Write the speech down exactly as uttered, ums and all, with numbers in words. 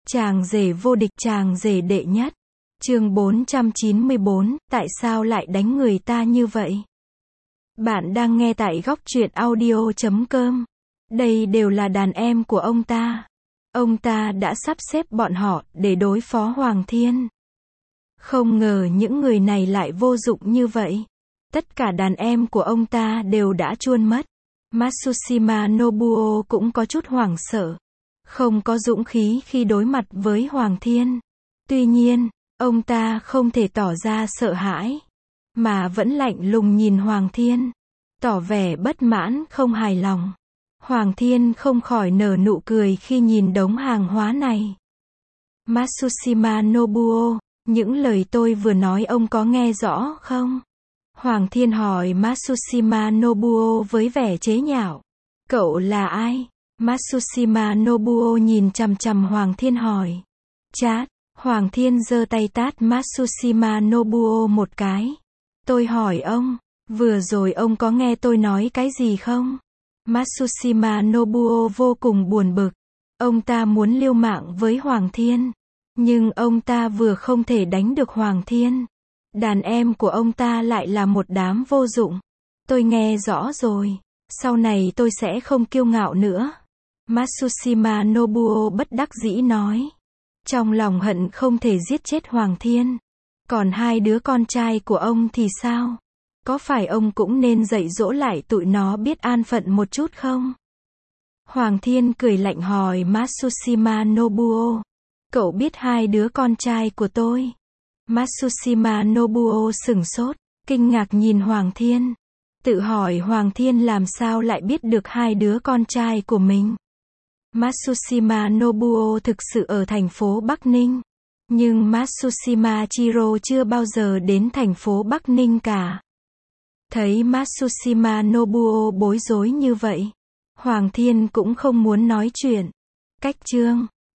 Chàng rể vô địch, chàng rể đệ nhất. Chương bốn trăm chín mươi bốn, tại sao lại đánh người ta như vậy? Bạn đang nghe tại góc truyện audio chấm com. Đây đều là đàn em của ông ta. Ông ta đã sắp xếp bọn họ để đối phó Hoàng Thiên. Không ngờ những người này lại vô dụng như vậy. Tất cả đàn em của ông ta đều đã chuôn mất. Matsushima Nobuo cũng có chút hoảng sợ. Không có dũng khí khi đối mặt với Hoàng Thiên. Tuy nhiên, ông ta không thể tỏ ra sợ hãi, mà vẫn lạnh lùng nhìn Hoàng Thiên, tỏ vẻ bất mãn, không hài lòng. Hoàng Thiên không khỏi nở nụ cười khi nhìn đống hàng hóa này. Matsushima Nobuo, những lời tôi vừa nói ông có nghe rõ không? Hoàng Thiên hỏi Matsushima Nobuo với vẻ chế nhạo. Cậu là ai? Matsushima Nobuo nhìn chằm chằm Hoàng Thiên hỏi. Chát, Hoàng Thiên giơ tay tát Matsushima Nobuo một cái. Tôi hỏi ông, vừa rồi ông có nghe tôi nói cái gì không? Matsushima Nobuo vô cùng buồn bực. Ông ta muốn liều mạng với Hoàng Thiên. Nhưng ông ta vừa không thể đánh được Hoàng Thiên. Đàn em của ông ta lại là một đám vô dụng. Tôi nghe rõ rồi. Sau này tôi sẽ không kiêu ngạo nữa. Matsushima Nobuo bất đắc dĩ nói. Trong lòng hận không thể giết chết Hoàng Thiên. Còn hai đứa con trai của ông thì sao? Có phải ông cũng nên dạy dỗ lại tụi nó biết an phận một chút không? Hoàng Thiên cười lạnh hỏi Matsushima Nobuo. Cậu biết hai đứa con trai của tôi? Matsushima Nobuo sửng sốt, kinh ngạc nhìn Hoàng Thiên. Tự hỏi Hoàng Thiên làm sao lại biết được hai đứa con trai của mình. Matsushima Nobuo thực sự ở thành phố Bắc Ninh. Nhưng Matsushima Chiro chưa bao giờ đến thành phố Bắc Ninh cả. Thấy Matsushima Nobuo bối rối như vậy, Hoàng Thiên cũng không muốn nói chuyện. Cách chương